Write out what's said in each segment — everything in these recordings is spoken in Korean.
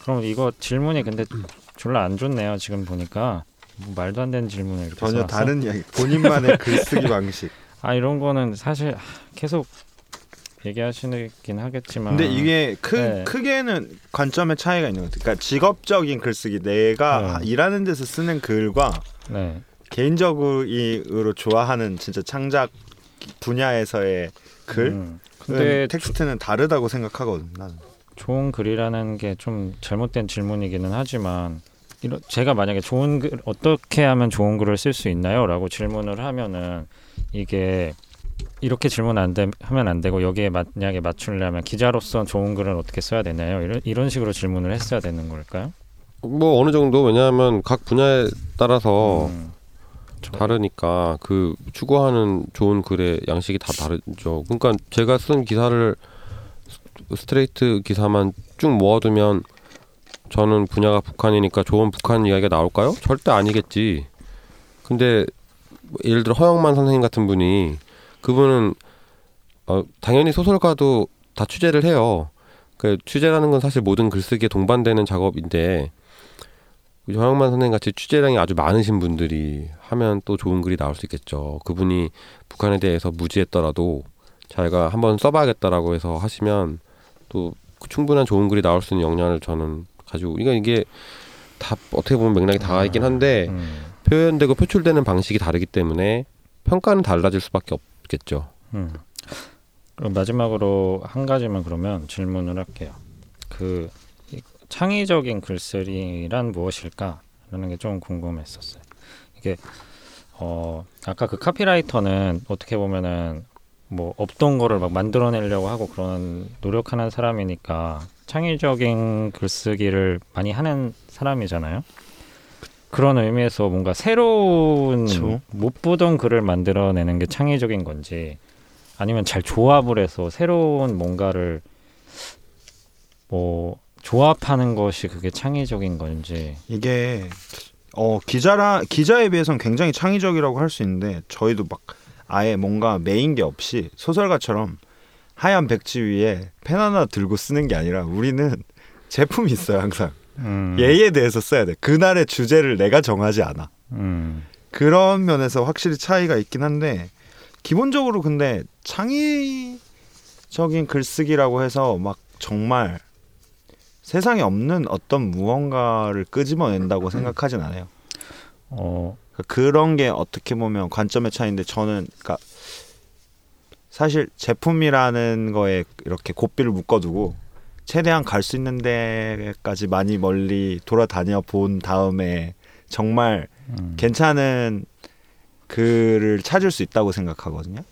그럼 이거 질문이 근데 졸라 안 좋네요. 지금 보니까 뭐 말도 안 되는 질문을 이렇게 전혀 써놨어. 다른 이야기. 본인만의 글쓰기 방식. 아 이런 거는 사실 계속 얘기하시긴 하겠지만. 근데 이게 네. 크게는 관점의 차이가 있는 것 같아요. 그러니까 직업적인 글쓰기, 내가 일하는 데서 쓰는 글과 네. 개인적으로 좋아하는 진짜 창작 분야에서의 글, 근데 텍스트는 다르다고 생각하거든. 나는. 좋은 글이라는 게 좀 잘못된 질문이기는 하지만 제가 만약에 좋은 글 어떻게 하면 좋은 글을 쓸 수 있나요? 라고 질문을 하면은 이게 이렇게 질문 하면 안 되고 여기에 만약에 맞추려면 기자로서 좋은 글은 어떻게 써야 되나요? 이런 식으로 질문을 했어야 되는 걸까요? 뭐 어느 정도 왜냐하면 각 분야에 따라서 다르니까 그 추구하는 좋은 글의 양식이 다 다르죠. 그러니까 제가 쓴 기사를 스트레이트 기사만 쭉 모아두면 저는 분야가 북한이니까 좋은 북한 이야기가 나올까요? 절대 아니겠지. 근데 예를 들어 허영만 선생님 같은 분이 그분은 당연히 소설가도 다 취재를 해요. 그 취재라는 건 사실 모든 글쓰기에 동반되는 작업인데 허영만 선생님 같이 취재량이 아주 많으신 분들이 하면 또 좋은 글이 나올 수 있겠죠. 그분이 북한에 대해서 무지했더라도 자기가 한번 써봐야겠다라고 해서 하시면 또 충분한 좋은 글이 나올 수 있는 역량을 저는 가지고 이게 다 어떻게 보면 맥락이 다 있긴 한데 표현되고 표출되는 방식이 다르기 때문에 평가는 달라질 수밖에 없겠죠. 그럼 마지막으로 한 가지만 그러면 질문을 할게요. 그 창의적인 글쓰기란 무엇일까라는 게 좀 궁금했었어요. 이게 아까 그 카피라이터는 어떻게 보면은 뭐 없던 거를 막 만들어내려고 하고 그런 노력하는 사람이니까 창의적인 글쓰기를 많이 하는 사람이잖아요. 그런 의미에서 뭔가 새로운 못 보던 글을 만들어내는 게 창의적인 건지 아니면 잘 조합을 해서 새로운 뭔가를 뭐 조합하는 것이 그게 창의적인 건지. 이게 기자에 비해서는 굉장히 창의적이라고 할 수 있는데 저희도 막 아예 뭔가 메인 게 없이 소설가처럼 하얀 백지 위에 펜 하나 들고 쓰는 게 아니라 우리는 제품이 있어요. 항상 얘에 대해서 써야 돼. 그날의 주제를 내가 정하지 않아. 그런 면에서 확실히 차이가 있긴 한데 기본적으로 근데 창의적인 글쓰기라고 해서 막 정말 세상에 없는 어떤 무언가를 끄집어낸다고 생각하진 않아요. 그런 게 어떻게 보면 관점의 차이인데 저는 그러니까 사실 제품이라는 거에 이렇게 고삐를 묶어두고 최대한 갈 수 있는 데까지 많이 멀리 돌아다녀 본 다음에 정말 괜찮은 글을 찾을 수 있다고 생각하거든요.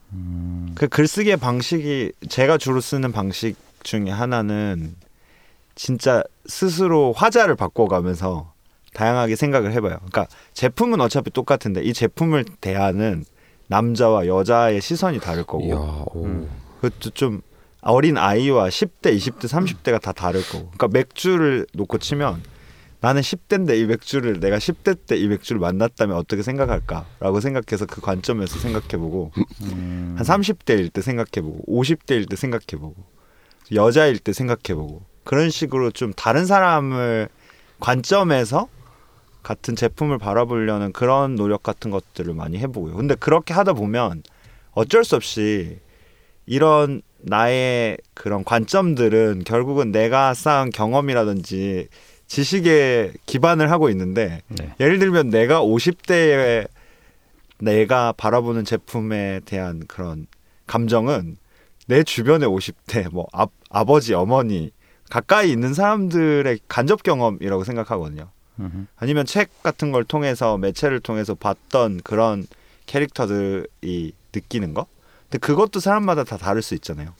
그 글쓰기의 방식이 제가 주로 쓰는 방식 중에 하나는 진짜 스스로 화자를 바꿔가면서 다양하게 생각을 해봐요. 그러니까 제품은 어차피 똑같은데 이 제품을 대하는 남자와 여자의 시선이 다를 거고 그것도 좀 어린 아이와 10대, 20대, 30대가 다 다를 거고 그러니까 맥주를 놓고 치면 나는 10대인데 이 맥주를 내가 10대 때 이 맥주를 만났다면 어떻게 생각할까라고 생각해서 그 관점에서 생각해보고 한 30대일 때 생각해보고 50대일 때 생각해보고 여자일 때 생각해보고 그런 식으로 좀 다른 사람을 관점에서 같은 제품을 바라보려는 그런 노력 같은 것들을 많이 해보고요. 근데 그렇게 하다 보면 어쩔 수 없이 이런 나의 그런 관점들은 결국은 내가 쌓은 경험이라든지 지식에 기반을 하고 있는데 예를 들면 내가 50대에 내가 바라보는 제품에 대한 그런 감정은 내 주변의 50대 뭐 아버지, 어머니 가까이 있는 사람들의 간접 경험이라고 생각하거든요. 아니면 책 같은 걸 통해서 매체를 통해서 봤던 그런 캐릭터들이 느끼는 거. 근데 그것도 사람마다 다 다를 수 있잖아요.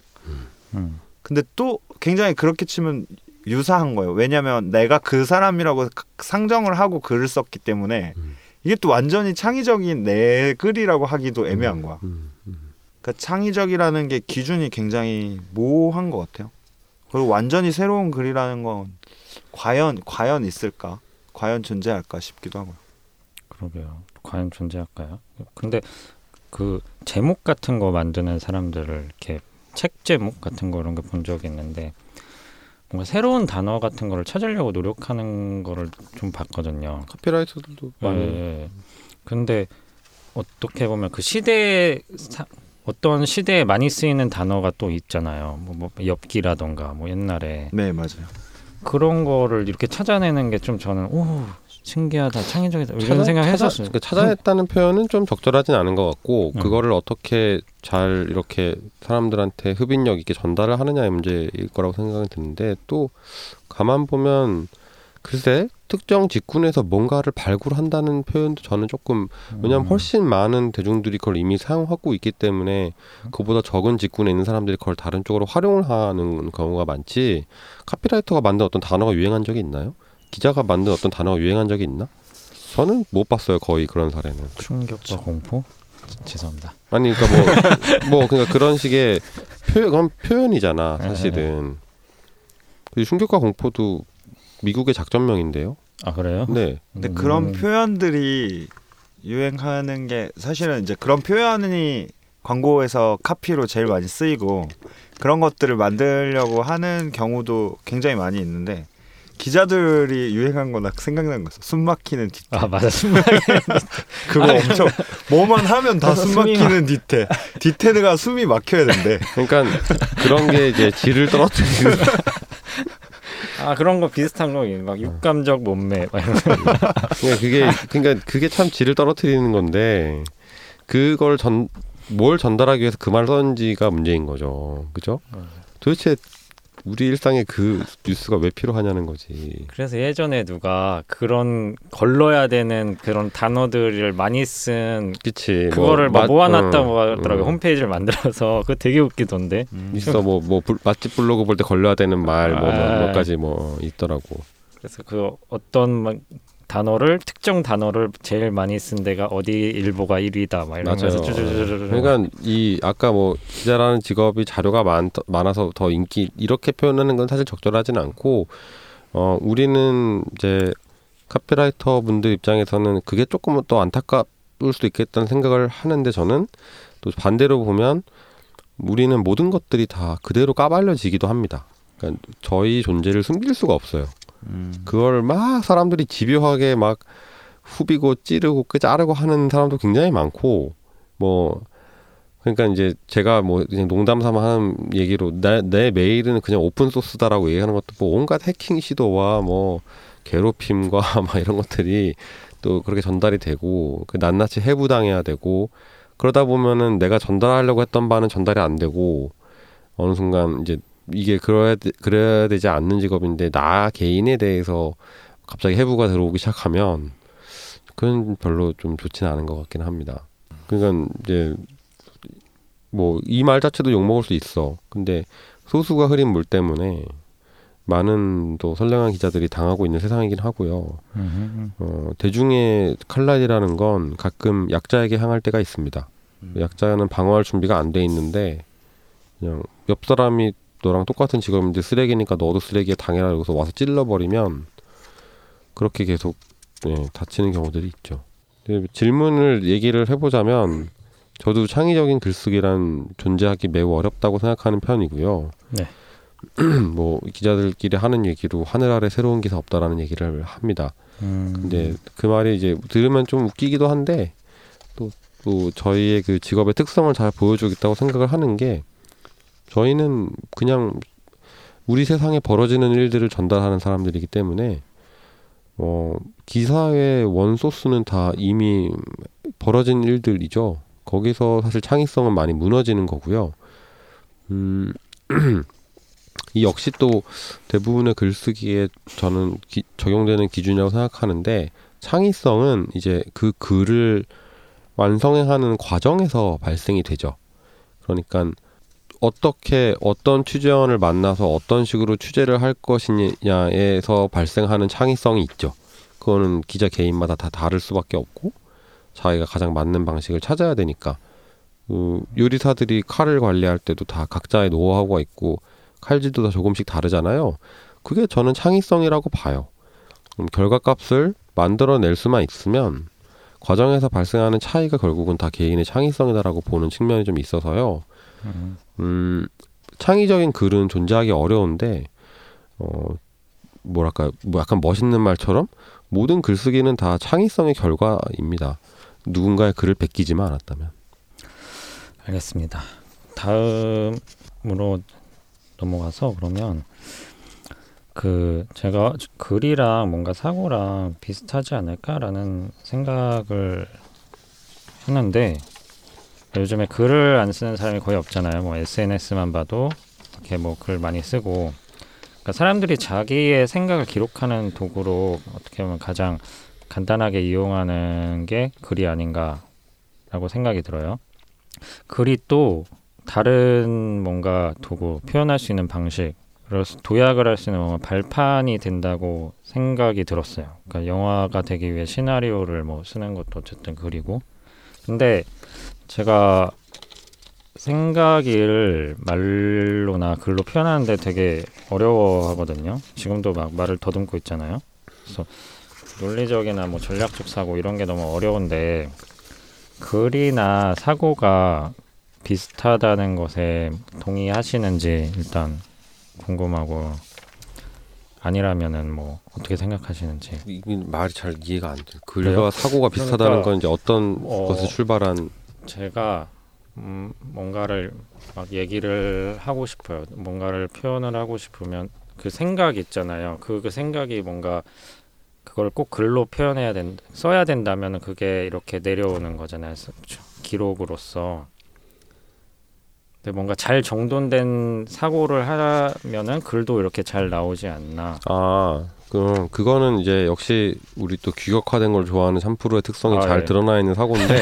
근데 또 굉장히 그렇게 치면 유사한 거예요. 왜냐하면 내가 그 사람이라고 상정을 하고 글을 썼기 때문에 이게 또 완전히 창의적인 내 글이라고 하기도 애매한 거야. 그러니까 창의적이라는 게 기준이 굉장히 모호한 것 같아요. 그리고 완전히 새로운 글이라는 건 과연 있을까? 과연 존재할까 싶기도 하고요. 그러게요. 과연 존재할까요? 근데 그 제목 같은 거 만드는 사람들을 이렇게 책 제목 같은 거 이런 거 본 적이 있는데 뭔가 새로운 단어 같은 거를 찾으려고 노력하는 거를 좀 봤거든요. 카피라이터들도 네. 근데 어떻게 보면 그 시대에 어떤 시대에 많이 쓰이는 단어가 또 있잖아요. 뭐 엽기라던가 뭐 옛날에 네, 맞아요. 그런 거를 이렇게 찾아내는 게 좀 저는 신기하다, 창의적이다 이런 생각했었어요. 찾아냈다는 표현은 좀 적절하진 않은 것 같고 그거를 어떻게 잘 이렇게 사람들한테 흡인력 있게 전달을 하느냐의 문제일 거라고 생각이 드는데 또 가만 보면 글쎄 특정 직군에서 뭔가를 발굴한다는 표현도 저는 조금 왜냐하면 훨씬 많은 대중들이 그걸 이미 사용하고 있기 때문에 그보다 적은 직군에 있는 사람들이 그걸 다른 쪽으로 활용을 하는 경우가 많지 카피라이터가 만든 어떤 단어가 유행한 적이 있나요? 기자가 만든 어떤 단어가 유행한 적이 있나? 저는 못 봤어요. 거의 그런 사례는. 충격과 공포? 죄송합니다. 아니 그러니까 뭐 그러니까 그런 식의 그런 표현이잖아 사실은. 충격과 공포도 미국의 작전명인데요. 아 그래요? 네. 근데 그런 표현들이 유행하는 게 사실은 이제 그런 표현이 광고에서 카피로 제일 많이 쓰이고 그런 것들을 만들려고 하는 경우도 굉장히 많이 있는데 기자들이 유행한 거 나 생각나는 거 있어. 숨 막히는 디테. 아 맞아, 숨 막히는 그거 엄청 뭐만 하면 다 숨 막히는 디테. 디테가 숨이 막혀야 된대. 그러니까 그런 게 이제 질을 떨어뜨리는. 아 그런 거 비슷한 거 막 육감적 몸매 막 이런 거. 그러니까 그게 참 질을 떨어뜨리는 건데 그걸 뭘 전달하기 위해서 그 말을 썼는지가 문제인 거죠. 그죠? 도대체 우리 일상에 그 뉴스가 왜 필요하냐는 거지. 그래서 예전에 누가 그런 걸러야 되는 그런 단어들을 많이 쓴 그치 그거를 모아놨다고 하더라고요. 홈페이지를 만들어서 그거 되게 웃기던데. 있어 뭐 맛집 블로그 볼 때 걸려야 되는 말 몇 가지 뭐 있더라고. 그래서 그 어떤 단어를 특정 단어를 제일 많이 쓴 데가 어디 일보가 1위다 막 이러면서 그러니까 이 아까 뭐 기자라는 직업이 자료가 많아서 더 인기 이렇게 표현하는 건 사실 적절하지는 않고 우리는 이제 카피라이터 분들 입장에서는 그게 조금은 또 안타까울 수도 있겠다는 생각을 하는데 저는 또 반대로 보면 우리는 모든 것들이 다 그대로 까발려지기도 합니다. 그러니까 저희 존재를 숨길 수가 없어요. 그걸 막 사람들이 집요하게 막 후비고 찌르고 자르고 하는 사람도 굉장히 많고 뭐 그러니까 이제 제가 뭐 그냥 농담 삼아 하는 얘기로 내 메일은 그냥 오픈 소스다라고 얘기하는 것도 뭐 온갖 해킹 시도와 뭐 괴롭힘과 막 이런 것들이 또 그렇게 전달이 되고 낱낱이 해부당해야 되고 그러다 보면은 내가 전달하려고 했던 바는 전달이 안 되고 어느 순간 이제 이게 그래야 되지 않는 직업인데 나 개인에 대해서 갑자기 해부가 들어오기 시작하면 그건 별로 좀 좋지는 않은 것 같긴 합니다. 그러니까 이제 뭐 이 말 자체도 욕먹을 수 있어. 근데 소수가 흐린 물 때문에 많은 또 선량한 기자들이 당하고 있는 세상이긴 하고요. 대중의 칼날이라는 건 가끔 약자에게 향할 때가 있습니다. 약자는 방어할 준비가 안 돼 있는데 그냥 옆 사람이 너랑 똑같은 직업인데 쓰레기니까 너도 쓰레기에 당해라 이러고서 와서 찔러버리면 그렇게 계속 다치는 경우들이 있죠. 질문을 얘기를 해보자면 저도 창의적인 글쓰기란 존재하기 매우 어렵다고 생각하는 편이고요. 네. 뭐 기자들끼리 하는 얘기로 하늘 아래 새로운 기사 없다라는 얘기를 합니다. 근데 그 말이 이제 들으면 좀 웃기기도 한데 또 저희의 그 직업의 특성을 잘 보여주겠다고 생각을 하는 게 저희는 그냥 우리 세상에 벌어지는 일들을 전달하는 사람들이기 때문에 기사의 원소스는 다 이미 벌어진 일들이죠. 거기서 사실 창의성은 많이 무너지는 거고요. 이 역시 또 대부분의 글쓰기에 저는 적용되는 기준이라고 생각하는데 창의성은 이제 그 글을 완성하는 과정에서 발생이 되죠. 그러니까 어떻게 어떤 취재원을 만나서 어떤 식으로 취재를 할 것이냐에서 발생하는 창의성이 있죠. 그거는 기자 개인마다 다 다를 수밖에 없고 자기가 가장 맞는 방식을 찾아야 되니까 요리사들이 칼을 관리할 때도 다 각자의 노하우가 있고 칼질도 다 조금씩 다르잖아요. 그게 저는 창의성이라고 봐요. 결과값을 만들어낼 수만 있으면 과정에서 발생하는 차이가 결국은 다 개인의 창의성이다라고 보는 측면이 좀 있어서요. 창의적인 글은 존재하기 어려운데 뭐랄까 뭐 약간 멋있는 말처럼 모든 글쓰기는 다 창의성의 결과입니다. 누군가의 글을 베끼지만 않았다면. 알겠습니다. 다음으로 넘어가서 그러면 제가 글이랑 뭔가 사고랑 비슷하지 않을까라는 생각을 했는데 요즘에 글을 안 쓰는 사람이 거의 없잖아요. 뭐 SNS만 봐도 이렇게 뭐 글 많이 쓰고 그러니까 사람들이 자기의 생각을 기록하는 도구로 어떻게 보면 가장 간단하게 이용하는 게 글이 아닌가라고 생각이 들어요. 글이 또 다른 뭔가 도구, 표현할 수 있는 방식, 도약을 할 수 있는 뭔가 발판이 된다고 생각이 들었어요. 그러니까 영화가 되기 위해 시나리오를 뭐 쓰는 것도 어쨌든 글이고. 근데 제가 생각을 말로나 글로 표현하는데 되게 어려워하거든요. 지금도 막 말을 더듬고 있잖아요. 그래서 논리적이나 뭐 전략적 사고 이런 게 너무 어려운데 글이나 사고가 비슷하다는 것에 동의하시는지 일단 궁금하고 아니라면은 뭐 어떻게 생각하시는지. 이게 말이 잘 이해가 안 돼. 글과 그래요? 사고가 비슷하다는 그러니까, 건 이제 어떤 것에서 출발한 제가 뭔가를 막 얘기를 하고 싶어요. 뭔가를 표현을 하고 싶으면 그 생각 있잖아요. 그 생각이 뭔가 그걸 꼭 글로 표현해야 써야 된다면 그게 이렇게 내려오는 거잖아요. 기록으로서. 근데 뭔가 잘 정돈된 사고를 하면은 글도 이렇게 잘 나오지 않나. 그거는 이제 역시 우리 또 규격화된 걸 좋아하는 참프루의 특성이 잘 예. 드러나 있는 사고인데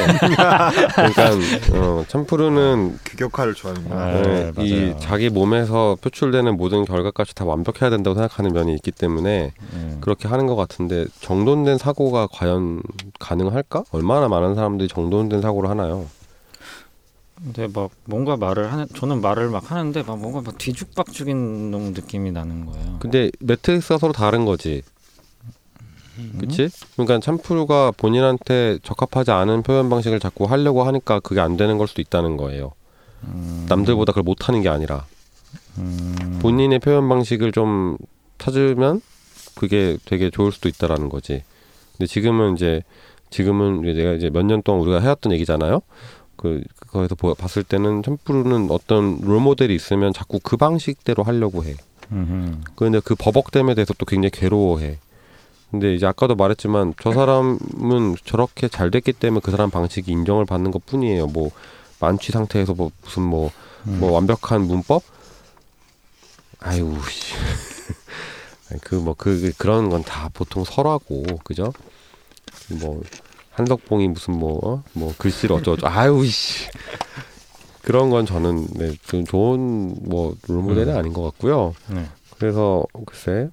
그러니까 참프루는 규격화를 좋아하는구나. 네, 이 맞아요. 자기 몸에서 표출되는 모든 결과값이 다 완벽해야 된다고 생각하는 면이 있기 때문에 그렇게 하는 것 같은데 정돈된 사고가 과연 가능할까? 얼마나 많은 사람들이 정돈된 사고를 하나요? 근데 막 뭔가 저는 말을 막 하는데 막 뭔가 막 뒤죽박죽인 느낌이 나는 거예요. 근데 매트릭스가 서로 다른 거지. 그치? 그러니까 참프루가 본인한테 적합하지 않은 표현 방식을 자꾸 하려고 하니까 그게 안 되는 걸 수도 있다는 거예요. 남들보다 그걸 못하는 게 아니라 본인의 표현 방식을 좀 찾으면 그게 되게 좋을 수도 있다라는 거지. 근데 지금은 이제 내가 이제 몇 년 동안 우리가 해왔던 얘기잖아요. 그거에서 봤을 때는 참프루는 어떤 롤모델이 있으면 자꾸 그 방식대로 하려고 해. 그런데 그 버벅됨에 대해서 또 굉장히 괴로워해. 근데 이제 아까도 말했지만 저 사람은 저렇게 잘 됐기 때문에 그 사람 방식이 인정을 받는 것 뿐이에요. 뭐 만취 상태에서 뭐 무슨 뭐 완벽한 문법? 아유 씨. 그런 건 다 보통 설하고 그죠? 뭐 한석봉이 무슨 뭐 글씨를 어쩌고 아유 씨. 그런 건 저는 좀 좋은 뭐 롤모델은 아닌 것 같고요. 그래서 글쎄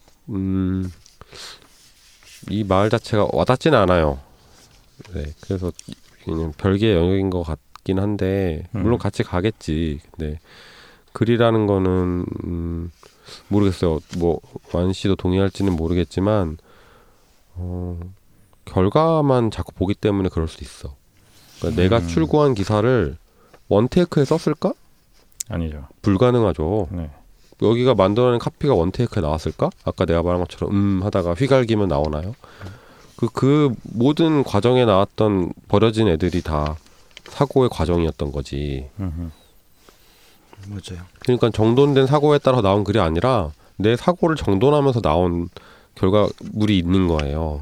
이 말 자체가 와닿지는 않아요. 네, 그래서 그냥 별개의 영역인 것 같긴 한데 물론 같이 가겠지. 근데 글이라는 거는 모르겠어요. 뭐 완 씨도 동의할지는 모르겠지만 결과만 자꾸 보기 때문에 그럴 수 있어. 그러니까 내가 출고한 기사를 원테이크에 썼을까? 아니죠. 불가능하죠. 네. 여기가 만들어낸 카피가 원테이크에 나왔을까? 아까 내가 말한 것처럼 하다가 휘갈기면 나오나요? 그 모든 과정에 나왔던 버려진 애들이 다 사고의 과정이었던 거지. 맞아요. 그러니까 정돈된 사고에 따라 나온 글이 아니라 내 사고를 정돈하면서 나온 결과물이 있는 거예요.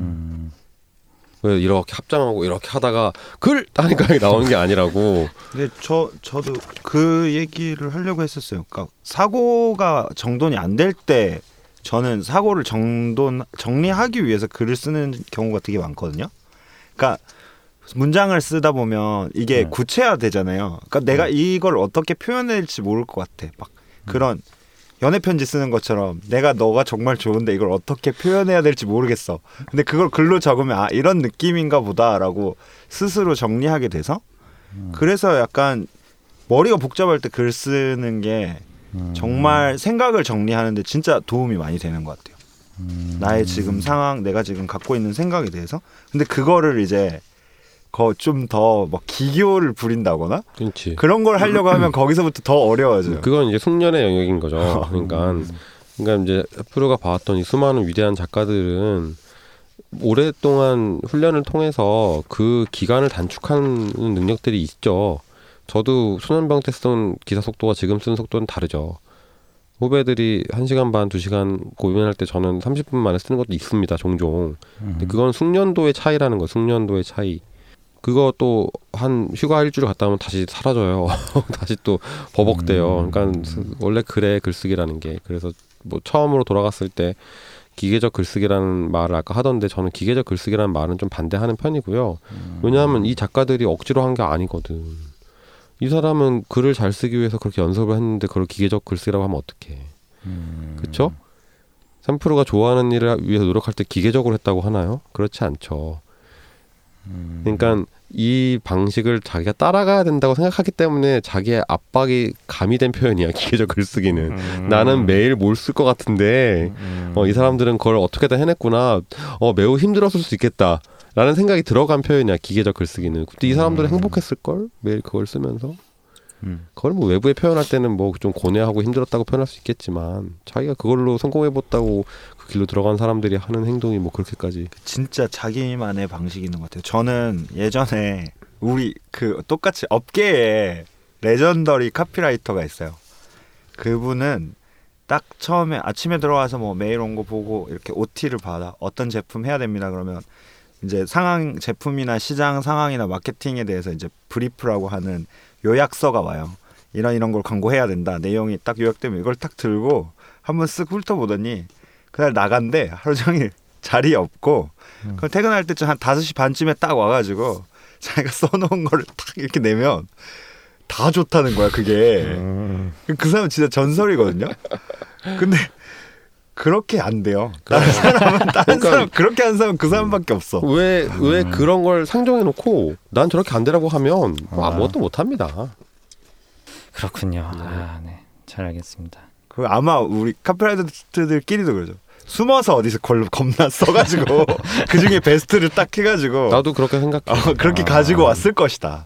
왜 이렇게 합장하고 이렇게 하다가 글 하니까 나오는 게 아니라고. 근데 저도 그 얘기를 하려고 했었어요. 그러니까 사고가 정돈이 안 될 때 저는 사고를 정리하기 위해서 글을 쓰는 경우가 되게 많거든요. 그러니까 문장을 쓰다 보면 이게 구체화되잖아요. 그러니까 내가 이걸 어떻게 표현해야 될지 모를 것 같아. 막 그런 연애 편지 쓰는 것처럼 너가 정말 좋은데 이걸 어떻게 표현해야 될지 모르겠어. 근데 그걸 글로 적으면 이런 느낌인가 보다라고 스스로 정리하게 돼서 그래서 약간 머리가 복잡할 때 글 쓰는 게 정말 생각을 정리하는데 진짜 도움이 많이 되는 것 같아요. 나의 지금 상황, 내가 지금 갖고 있는 생각에 대해서. 근데 그거를 이제 좀 더 막 기교를 부린다거나 그렇지. 그런 걸 하려고 하면 거기서부터 더 어려워져요. 그건 이제 숙련의 영역인 거죠. 그러니까 그러니까 이제 프로가 봐왔던 이 수많은 위대한 작가들은 오랫동안 훈련을 통해서 그 기간을 단축하는 능력들이 있죠. 저도 소년병 때 쓰던 기사 속도가 지금 쓰는 속도는 다르죠. 후배들이 1시간 반, 2시간 고민할 때 저는 30분 만에 쓰는 것도 있습니다. 종종. 근데 그건 숙련도의 차이라는 거예요. 숙련도의 차이. 그거 또 한 휴가 일주일 갔다 오면 다시 사라져요. 다시 또 버벅대요. 그러니까 원래 그래 글쓰기라는 게. 그래서 뭐 처음으로 돌아갔을 때 기계적 글쓰기라는 말을 아까 하던데 저는 기계적 글쓰기라는 말은 좀 반대하는 편이고요. 왜냐하면 이 작가들이 억지로 한 게 아니거든. 이 사람은 글을 잘 쓰기 위해서 그렇게 연습을 했는데 그걸 기계적 글쓰기라고 하면 어떡해. 그렇죠? 3%가 좋아하는 일을 위해서 노력할 때 기계적으로 했다고 하나요? 그렇지 않죠. 그러니까 이 방식을 자기가 따라가야 된다고 생각하기 때문에 자기의 압박이 가미된 표현이야. 기계적 글쓰기는. 나는 매일 뭘 쓸 것 같은데 이 사람들은 그걸 어떻게든 해냈구나. 매우 힘들었을 수 있겠다 라는 생각이 들어간 표현이야. 기계적 글쓰기는. 근데 이 사람들은 행복했을걸? 매일 그걸 쓰면서. 그걸 뭐 외부에 표현할 때는 뭐 좀 고뇌하고 힘들었다고 표현할 수 있겠지만 자기가 그걸로 성공해봤다고 그 길로 들어간 사람들이 하는 행동이 뭐 그렇게까지. 진짜 자기만의 방식이 있는 것 같아요. 저는 예전에 우리 그 똑같이 업계에 레전더리 카피라이터가 있어요. 그분은 딱 처음에 아침에 들어와서 뭐 메일 온 거 보고 이렇게 OT를 받아. 어떤 제품 해야 됩니다. 그러면 이제 상황, 제품이나 시장 상황이나 마케팅에 대해서 이제 브리프라고 하는 요약서가 와요. 이런 걸 광고해야 된다. 내용이 딱 요약되면 이걸 딱 들고 한번 쓱 훑어보더니 그날 나간대. 하루 종일 자리에 없고 그럼 퇴근할 때쯤 한 5시 반쯤에 딱 와가지고 자기가 써놓은 거를 딱 이렇게 내면 다 좋다는 거야. 그게. 그 사람은 진짜 전설이거든요. 근데 그렇게 안 돼요. 다른 사람은 사람 그렇게 하는 사람은 그 사람밖에 없어. 왜 그런 걸 상정해 놓고 난 저렇게 안 되라고 하면 뭐 아무것도 못 합니다. 그렇군요. 네. 잘 알겠습니다. 그 아마 우리 카피라이터들끼리도 그러죠. 숨어서 어디서 겁나 써가지고 그 중에 베스트를 딱 해가지고 나도 그렇게 생각해. 그렇게 가지고 왔을 것이다.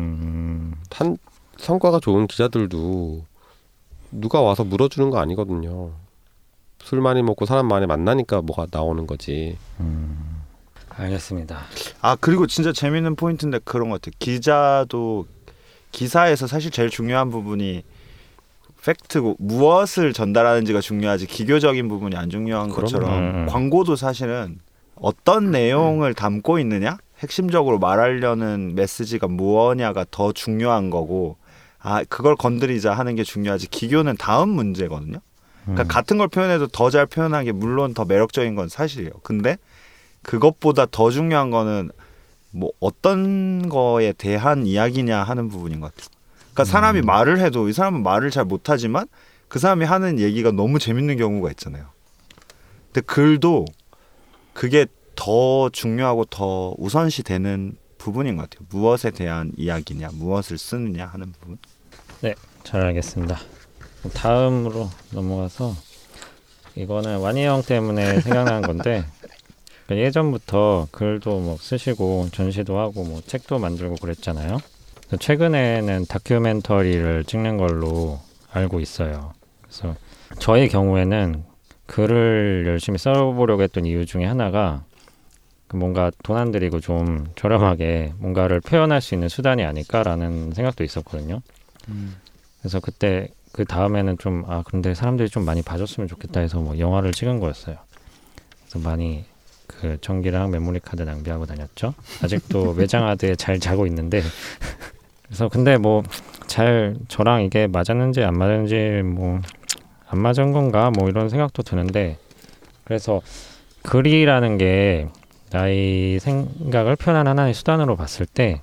성과가 좋은 기자들도 누가 와서 물어주는 거 아니거든요. 술 많이 먹고 사람 많이 만나니까 뭐가 나오는 거지. 알겠습니다. 그리고 진짜 재밌는 포인트인데 그런 것 같아요. 기자도 기사에서 사실 제일 중요한 부분이 팩트고 무엇을 전달하는지가 중요하지 기교적인 부분이 안 중요한 것처럼 광고도 사실은 어떤 내용을 담고 있느냐, 핵심적으로 말하려는 메시지가 무엇냐가 더 중요한 거고 그걸 건드리자 하는 게 중요하지 기교는 다음 문제거든요. 그러니까 같은 걸 표현해도 더 잘 표현하는 게 물론 더 매력적인 건 사실이에요. 근데 그것보다 더 중요한 거는 뭐 어떤 거에 대한 이야기냐 하는 부분인 것 같아요. 그러니까 사람이 말을 해도 이 사람은 말을 잘 못하지만 그 사람이 하는 얘기가 너무 재밌는 경우가 있잖아요. 근데 글도 그게 더 중요하고 더 우선시 되는 부분인 것 같아요. 무엇에 대한 이야기냐, 무엇을 쓰느냐 하는 부분. 네, 잘 알겠습니다. 다음으로 넘어가서 이거는 완이 형 때문에 생각난 건데 예전부터 글도 뭐 쓰시고 전시도 하고 뭐 책도 만들고 그랬잖아요. 최근에는 다큐멘터리를 찍는 걸로 알고 있어요. 그래서 저의 경우에는 글을 열심히 써보려고 했던 이유 중에 하나가 뭔가 돈 안 들이고 좀 저렴하게 뭔가를 표현할 수 있는 수단이 아닐까라는 생각도 있었거든요. 그래서 그때 그 다음에는 좀 그런데 사람들이 좀 많이 봐줬으면 좋겠다 해서 뭐 영화를 찍은 거였어요. 그래서 많이 그 전기랑 메모리 카드 낭비하고 다녔죠. 아직도 외장하드에 잘 자고 있는데 그래서 근데 뭐 잘 저랑 이게 맞았는지 안 맞았는지 뭐 안 맞은 건가 뭐 이런 생각도 드는데 그래서 글이라는 게 나의 생각을 표현하는 하나의 수단으로 봤을 때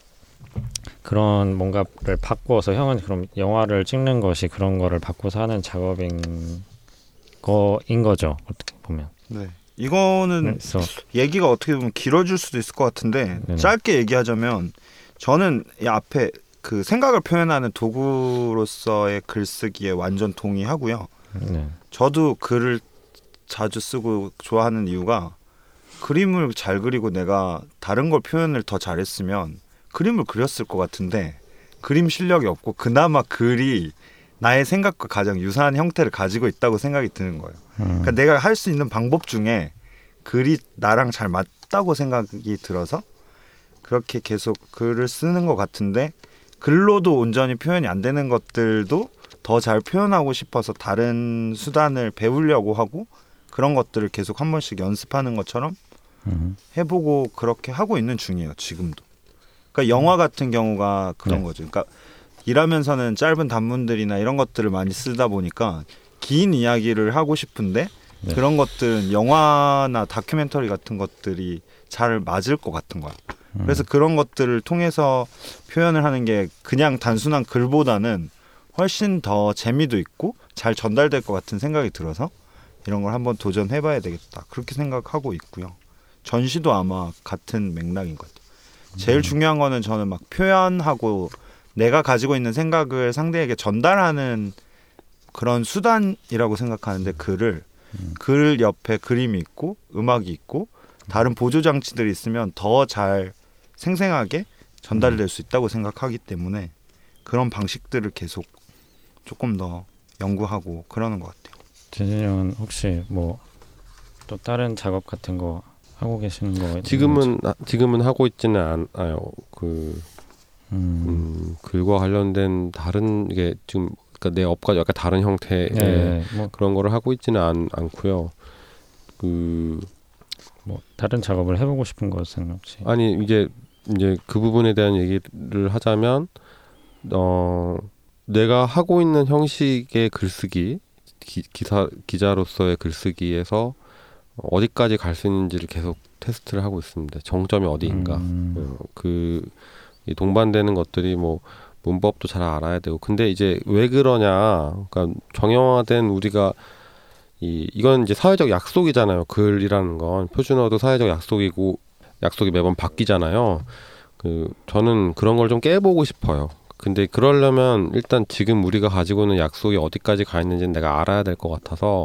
그런 뭔가를 바꾸어서 형은 그럼 영화를 찍는 것이 그런 거를 바꿔서 하는 작업인 거죠. 어떻게 보면. 네. 이거는 그래서 얘기가 어떻게 보면 길어질 수도 있을 것 같은데 네네. 짧게 얘기하자면 저는 이 앞에 그 생각을 표현하는 도구로서의 글쓰기에 완전 동의하고요. 네. 저도 글을 자주 쓰고 좋아하는 이유가 그림을 잘 그리고 내가 다른 걸 표현을 더 잘했으면 그림을 그렸을 것 같은데 그림 실력이 없고 그나마 글이 나의 생각과 가장 유사한 형태를 가지고 있다고 생각이 드는 거예요. 그러니까 내가 할 수 있는 방법 중에 글이 나랑 잘 맞다고 생각이 들어서 그렇게 계속 글을 쓰는 것 같은데 글로도 온전히 표현이 안 되는 것들도 더 잘 표현하고 싶어서 다른 수단을 배우려고 하고 그런 것들을 계속 한 번씩 연습하는 것처럼 해보고 그렇게 하고 있는 중이에요. 지금도. 그러니까 영화 같은 경우가 그런 네. 거죠. 그러니까 일하면서는 짧은 단문들이나 이런 것들을 많이 쓰다 보니까 긴 이야기를 하고 싶은데 네. 그런 것들은 영화나 다큐멘터리 같은 것들이 잘 맞을 것 같은 거야. 그래서 그런 것들을 통해서 표현을 하는 게 그냥 단순한 글보다는 훨씬 더 재미도 있고 잘 전달될 것 같은 생각이 들어서 이런 걸 한번 도전해봐야 되겠다. 그렇게 생각하고 있고요. 전시도 아마 같은 맥락인 것 같아요. 제일 중요한 거는 저는 막 표현하고 내가 가지고 있는 생각을 상대에게 전달하는 그런 수단이라고 생각하는데 글 옆에 그림이 있고 음악이 있고 다른 보조 장치들이 있으면 더 잘 생생하게 전달될 수 있다고 생각하기 때문에 그런 방식들을 계속 조금 더 연구하고 그러는 것 같아요. 재진이 형은 혹시 뭐 또 다른 작업 같은 거 하고 계시는 거 지금은 하고 있지는 않아요. 글과 관련된 다른 게 지금 그러니까 내 업과 약간 다른 형태의 뭐 그런 거를 하고 있지는 않고요. 뭐 다른 작업을 해보고 싶은 것은 혹시? 아니 이제 그 부분에 대한 얘기를 하자면 내가 하고 있는 형식의 글쓰기 기자로서의 글쓰기에서 어디까지 갈 수 있는지를 계속 테스트를 하고 있습니다. 정점이 어디인가. 이 동반되는 것들이 뭐 문법도 잘 알아야 되고. 근데 이제 왜 그러냐? 그러니까 정형화된 우리가 이건 이제 사회적 약속이잖아요. 글이라는 건 표준어도 사회적 약속이고 약속이 매번 바뀌잖아요. 저는 그런 걸 좀 깨보고 싶어요. 근데 그러려면 일단 지금 우리가 가지고 있는 약속이 어디까지 가 있는지는 내가 알아야 될 것 같아서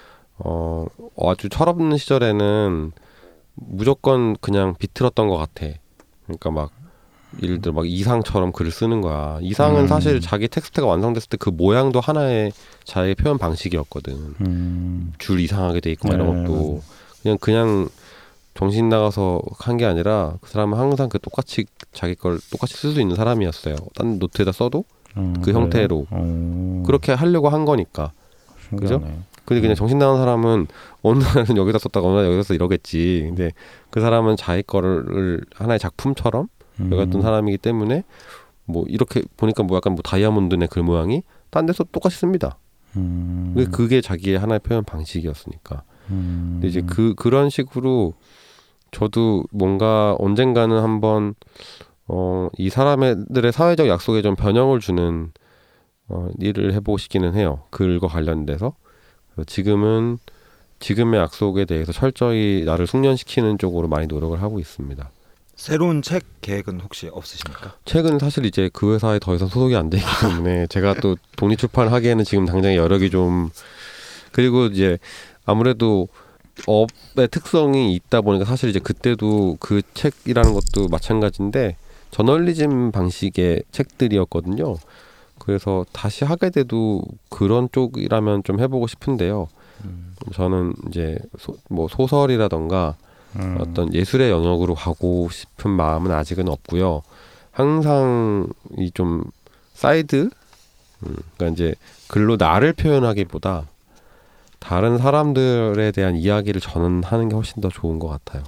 아주 철없는 시절에는 무조건 그냥 비틀었던 것 같아. 그러니까 막 예를 들어 막 이상처럼 글을 쓰는 거야. 이상은 사실 자기 텍스트가 완성됐을 때 그 모양도 하나의 자기의 표현 방식이었거든. 줄 이상하게 돼 있고 이런 것도 그냥 정신 나가서 한 게 아니라 그 사람은 항상 똑같이 자기 걸 똑같이 쓸 수 있는 사람이었어요. 딴 노트에다 써도 그 형태로 그렇게 하려고 한 거니까. 그죠? 근데 그냥 정신 나간 사람은 어느 날은 여기다 썼다가 어느 날 여기다 썼다 이러겠지. 근데 그 사람은 자기 거를 하나의 작품처럼 여겼던 사람이기 때문에 뭐 이렇게 보니까 뭐 약간 뭐 다이아몬드네 글 모양이 딴 데서 똑같이 씁니다. 그게 자기의 하나의 표현 방식이었으니까. 근데 이제 그런 식으로 저도 뭔가 언젠가는 한번 이 사람들의 사회적 약속에 좀 변형을 주는 일을 해보고 싶기는 해요. 글과 관련돼서. 지금은 지금의 약속에 대해서 철저히 나를 숙련시키는 쪽으로 많이 노력을 하고 있습니다. 새로운 책 계획은 혹시 없으십니까? 책은 사실 이제 그 회사에 더 이상 소속이 안 되기 때문에 제가 또 독립출판을 하기에는 지금 당장 여력이 좀 그리고 이제 아무래도 업의 특성이 있다 보니까 사실 이제 그때도 그 책이라는 것도 마찬가지인데 저널리즘 방식의 책들이었거든요. 그래서 다시 하게 돼도 그런 쪽이라면 좀 해보고 싶은데요. 저는 이제 소설이라던가 어떤 예술의 영역으로 가고 싶은 마음은 아직은 없고요. 항상 이 좀 사이드, 그러니까 이제 글로 나를 표현하기보다 다른 사람들에 대한 이야기를 전하는 게 훨씬 더 좋은 것 같아요.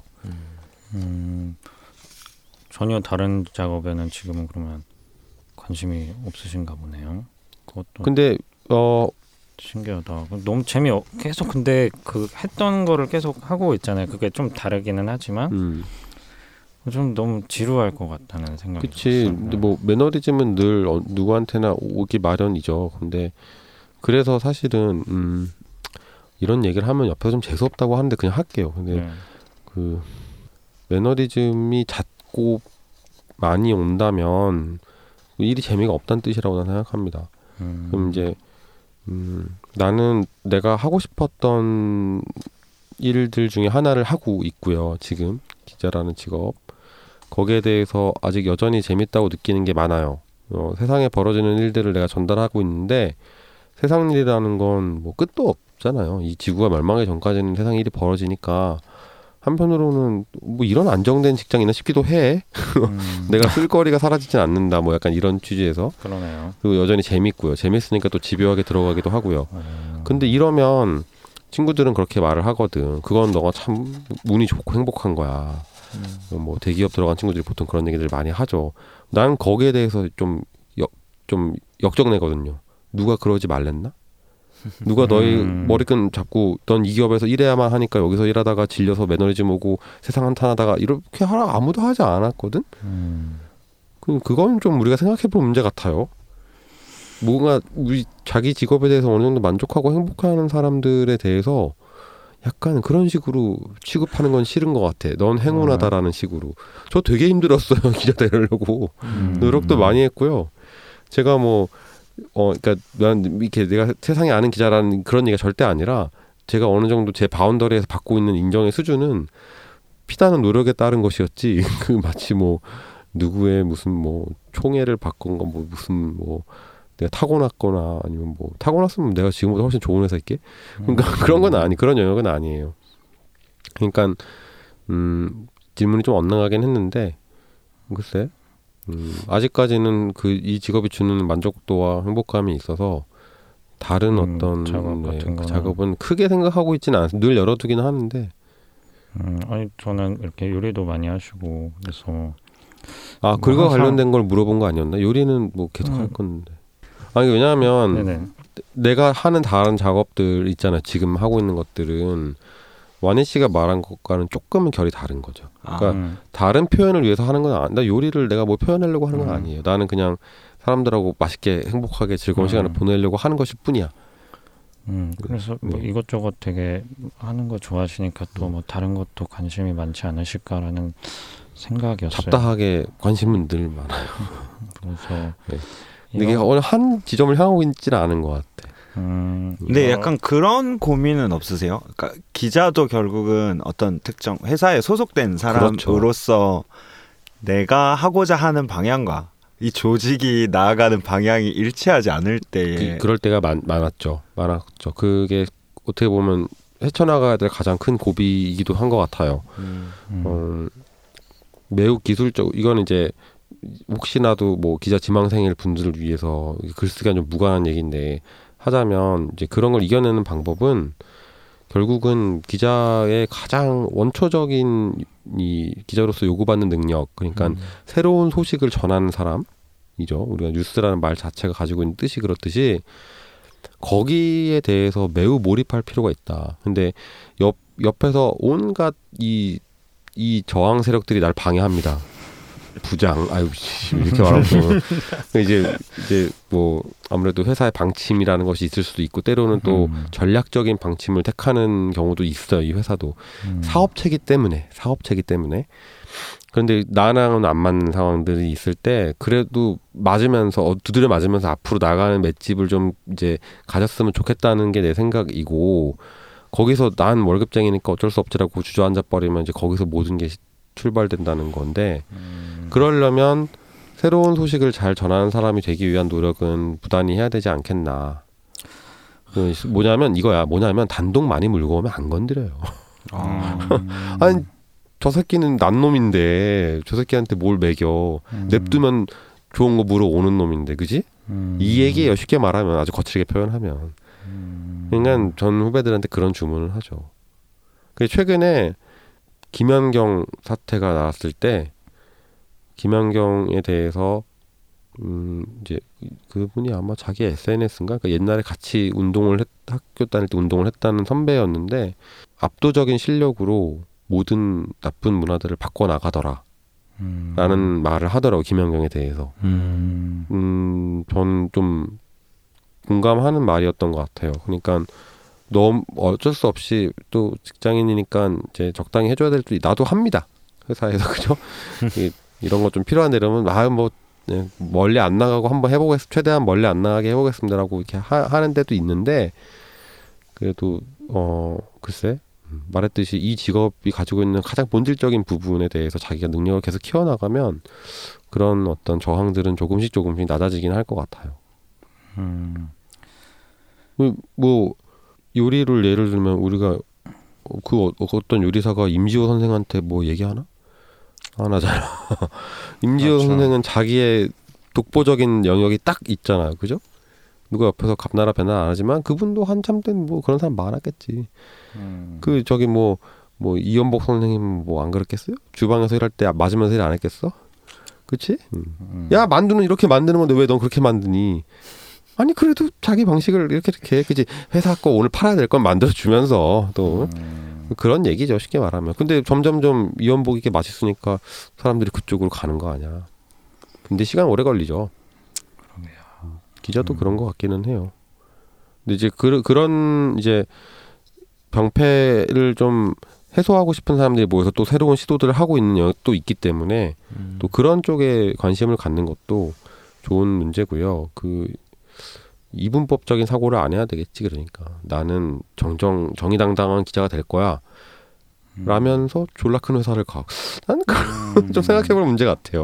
전혀 다른 작업에는 지금은 그러면 관심이 없으신가 보네요. 그것도 근데 신기하다. 너무 계속 근데 그 했던 거를 계속 하고 있잖아요. 그게 좀 다르기는 하지만 좀 너무 지루할 것 같다는 생각이 그치. 들었어요. 근데 뭐 매너리즘은 늘 누구한테나 오기 마련이죠. 근데 그래서 사실은 이런 얘기를 하면 옆에서 좀 재수없다고 하는데 그냥 할게요. 근데 그 매너리즘이 잦고 많이 온다면 일이 재미가 없다는 뜻이라고 저는 생각합니다. 그럼 이제 나는 내가 하고 싶었던 일들 중에 하나를 하고 있고요. 지금 기자라는 직업 거기에 대해서 아직 여전히 재밌다고 느끼는 게 많아요. 세상에 벌어지는 일들을 내가 전달하고 있는데 세상 일이라는 건 뭐 끝도 없잖아요. 이 지구가 멸망하기 전까지는 세상 일이 벌어지니까 한편으로는 뭐 이런 안정된 직장이 있나 싶기도 해. 내가 쓸 거리가 사라지진 않는다. 뭐 약간 이런 취지에서. 그러네요. 그리고 여전히 재밌고요. 재밌으니까 또 집요하게 들어가기도 하고요. 근데 이러면 친구들은 그렇게 말을 하거든. 그건 너가 참 운이 좋고 행복한 거야. 뭐 대기업 들어간 친구들이 보통 그런 얘기들 많이 하죠. 난 거기에 대해서 좀 역적내거든요. 누가 그러지 말랬나? 누가 너희 머리끈 잡고 넌 이 기업에서 일해야만 하니까 여기서 일하다가 질려서 매너리즘 오고 세상 한탄하다가 이렇게 하라 아무도 하지 않았거든. 그건 좀 우리가 생각해볼 문제 같아요. 뭔가 우리 자기 직업에 대해서 어느 정도 만족하고 행복해하는 사람들에 대해서 약간 그런 식으로 취급하는 건 싫은 것 같아. 넌 행운하다라는 식으로. 저 되게 힘들었어요. 기자 되려고. 노력도 많이 했고요. 제가 뭐 그러니까 난 이렇게 내가 세상에 아는 기자라는 그런 얘기가 절대 아니라 제가 어느 정도 제 바운더리에서 받고 있는 인정의 수준은 피나는 노력에 따른 것이었지. 그 마치 뭐 누구의 무슨 뭐 총애를 받건 건 뭐 무슨 뭐 내가 타고났거나 아니면 뭐 타고났으면 내가 지금보다 훨씬 좋은 회사 있게. 그러니까 그런 건 그런 영역은 아니에요. 그러니까 질문이 좀 엇나가긴 했는데 글쎄. 아직까지는 이 직업이 주는 만족도와 행복감이 있어서 다른 어떤 작업 같은 그 작업은 크게 생각하고 있지는 않아요. 늘 열어두기는 하는데. 아니 저는 이렇게 요리도 많이 하시고 그래서 그거 관련된 걸 물어본 거 아니었나? 요리는 뭐 계속 할 건데. 아니 왜냐하면 네네. 내가 하는 다른 작업들 있잖아요. 지금 하고 있는 것들은 완희 씨가 말한 것과는 조금은 결이 다른 거죠. 그러니까 다른 표현을 위해서 하는 건 나 요리를 내가 뭐 표현하려고 하는 건 아니에요. 나는 그냥 사람들하고 맛있게 행복하게 즐거운 시간을 보내려고 하는 것일 뿐이야. 그래서 뭐 이것저것 되게 하는 거 좋아하시니까 또 뭐 다른 것도 관심이 많지 않으실까라는 생각이었어요. 잡다하게 관심은 늘 많아요. 그래서 이게 어느 한 지점을 향하고 있지는 않은 것 같아. 근데 약간 그런 고민은 없으세요? 그러니까 기자도 결국은 어떤 특정 회사에 소속된 사람으로서 내가 하고자 하는 방향과 이 조직이 나아가는 방향이 일치하지 않을 때 그럴 때가 많았죠. 그게 어떻게 보면 헤쳐나가야 될 가장 큰 고비이기도 한 것 같아요. 매우 기술적 이건 이제 혹시나도 뭐 기자 지망생일 분들을 위해서 글쓰기가 좀 무관한 얘기인데 하자면 이제 그런 걸 이겨내는 방법은 결국은 기자의 가장 원초적인 이 기자로서 요구받는 능력 그러니까 새로운 소식을 전하는 사람이죠. 우리가 뉴스라는 말 자체가 가지고 있는 뜻이 그렇듯이 거기에 대해서 매우 몰입할 필요가 있다. 근데 옆에서 온갖 이 저항 세력들이 날 방해합니다. 부장, 이렇게 말하면 이제 뭐 아무래도 회사의 방침이라는 것이 있을 수도 있고 때로는 또 전략적인 방침을 택하는 경우도 있어요. 이 회사도 사업체기 때문에. 그런데 나랑은 안 맞는 상황들이 있을 때 그래도 두드려 맞으면서 앞으로 나가는 맷집을 좀 이제 가졌으면 좋겠다는 게 내 생각이고 거기서 난 월급쟁이니까 어쩔 수 없지라고 주저앉아 버리면 이제 거기서 모든 게 출발된다는 건데 그러려면 새로운 소식을 잘 전하는 사람이 되기 위한 노력은 부단히 해야 되지 않겠나. 뭐냐면 단독 많이 물고 오면 안 건드려요. 아니 저 새끼는 난 놈인데 저 새끼한테 뭘 먹여. 냅두면 좋은 거 물어오는 놈인데 그지? 이 얘기예요. 쉽게 말하면 아주 거칠게 표현하면. 그러니까 전 후배들한테 그런 주문을 하죠. 최근에 김연경 사태가 나왔을 때 김연경에 대해서 이제 그분이 아마 자기 SNS인가 그러니까 옛날에 같이 학교 다닐 때 운동을 했다는 선배였는데 압도적인 실력으로 모든 나쁜 문화들을 바꿔 나가더라 라는 말을 하더라고 김연경에 대해서. 저는 좀 공감하는 말이었던 것 같아요. 그러니까 너무 어쩔 수 없이 또 직장인이니까 이제 적당히 해줘야 될 때 나도 합니다. 회사에서 그죠? 이런 거 좀 필요한 데라면 멀리 안 나가고 한번 최대한 멀리 안 나가게 해보겠습니다라고 이렇게 하는 데도 있는데 그래도 글쎄 말했듯이 이 직업이 가지고 있는 가장 본질적인 부분에 대해서 자기가 능력을 계속 키워나가면 그런 어떤 저항들은 조금씩 낮아지긴 할 것 같아요. 뭐 요리를 예를 들면 우리가 그 어떤 요리사가 임지호 선생한테 뭐 얘기하나? 안 하잖아. 임지호 그렇죠. 선생은 자기의 독보적인 영역이 딱 있잖아요. 그죠? 누가 옆에서 갑나라 배나 안 하지만 그분도 한참 된 뭐 그런 사람 많았겠지. 그 저기 뭐 이연복 선생님 뭐 안 그랬겠어요? 주방에서 일할 때 맞으면서 일 안 했겠어? 그치? 야 만두는 이렇게 만드는 건데 왜 넌 그렇게 만드니? 아니 그래도 자기 방식을 이렇게 그치? 회사 거 오늘 팔아야 될 건 만들어 주면서 또 그런 얘기죠 쉽게 말하면. 근데 점점점 이연복이 이게 맛있으니까 사람들이 그쪽으로 가는 거 아니야. 근데 시간 오래 걸리죠. 기자도 그런 것 같기는 해요. 근데 이제 그런 이제 병폐를 좀 해소하고 싶은 사람들이 모여서 또 새로운 시도들을 하고 있는 영역도 있기 때문에 또 그런 쪽에 관심을 갖는 것도 좋은 문제고요. 그 이분법적인 사고를 안 해야 되겠지. 그러니까 나는 정의당당한 기자가 될 거야 라면서 졸라 큰 회사를 가. 나는 좀 생각해볼 문제 같아요.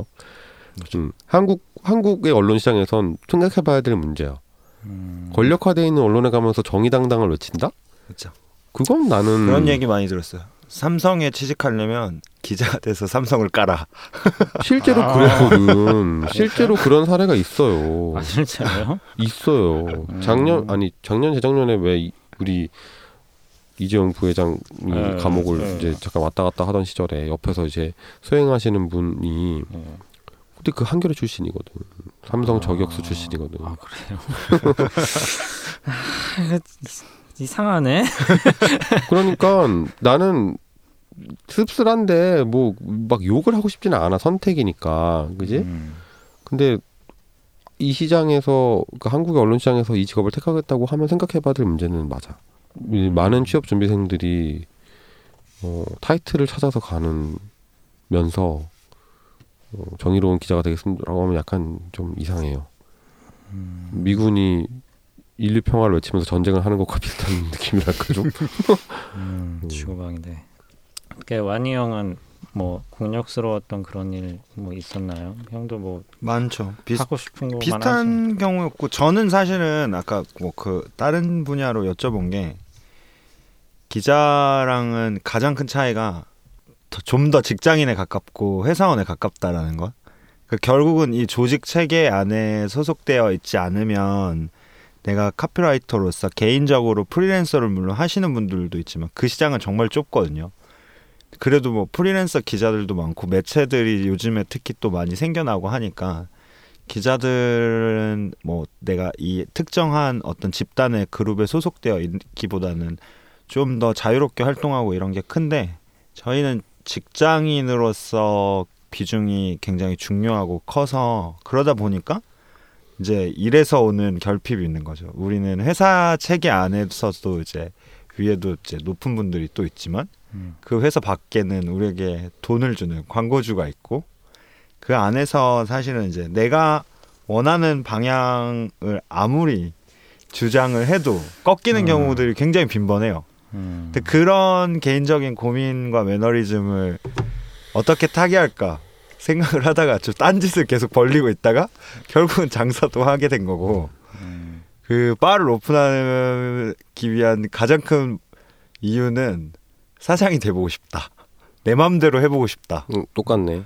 한국의 언론 시장에선 생각해봐야 될 문제야. 권력화되어 있는 언론에 가면서 정의당당을 외친다? 그렇죠. 그건 나는 그런 얘기 많이 들었어요. 삼성에 취직하려면 기자가 돼서 삼성을 깔아. 실제로 그랬거든. 실제로 그런 사례가 있어요. 아 진짜요? 있어요. 작년 재작년에 왜 우리 이재용 부회장이 감옥을 이제 잠깐 왔다 갔다 하던 시절에 옆에서 이제 수행하시는 분이 근데 그 한겨레 출신이거든. 삼성 저격수 출신이거든. 아 그래요? 이상하네. 그러니까 나는 씁쓸한데 뭐 막 욕을 하고 싶지는 않아. 선택이니까. 그지? 근데 이 시장에서 그 한국의 언론 시장에서 이 직업을 택하겠다고 하면 생각해봐야 될 문제는 맞아. 많은 취업 준비생들이 타이틀을 찾아서 가는면서 정의로운 기자가 되겠습니다라고 하면 약간 좀 이상해요. 미군이 인류 평화를 외치면서 전쟁을 하는 것과 비슷한 느낌이랄까 좀. 주고방인데. 완이 형은 뭐 공력스러웠던 그런 일 뭐 있었나요? 형도 뭐 많죠. 하고 싶은 거 비슷한 경우였고 저는 사실은 아까 뭐 그 다른 분야로 여쭤본 게 기자랑은 가장 큰 차이가 좀 더 직장인에 가깝고 회사원에 가깝다라는 것. 그러니까 결국은 이 조직 체계 안에 소속되어 있지 않으면 내가 카피라이터로서 개인적으로 프리랜서를 물론 하시는 분들도 있지만 그 시장은 정말 좁거든요. 그래도 뭐 프리랜서 기자들도 많고 매체들이 요즘에 특히 또 많이 생겨나고 하니까 기자들은 뭐 내가 이 특정한 어떤 집단의 그룹에 소속되어 있기보다는 좀 더 자유롭게 활동하고 이런 게 큰데 저희는 직장인으로서 비중이 굉장히 중요하고 커서 그러다 보니까 이제 일에서 오는 결핍이 있는 거죠. 우리는 회사 체계 안에서도 이제 위에도 이제 높은 분들이 또 있지만 그 회사 밖에는 우리에게 돈을 주는 광고주가 있고 그 안에서 사실은 이제 내가 원하는 방향을 아무리 주장을 해도 꺾이는 경우들이 굉장히 빈번해요. 근데 그런 개인적인 고민과 매너리즘을 어떻게 타개할까 생각을 하다가 좀 딴짓을 계속 벌리고 있다가 결국은 장사도 하게 된 거고 그 바를 오픈하기 위한 가장 큰 이유는 사장이 돼보고 싶다. 내 맘대로 해보고 싶다. 똑같네.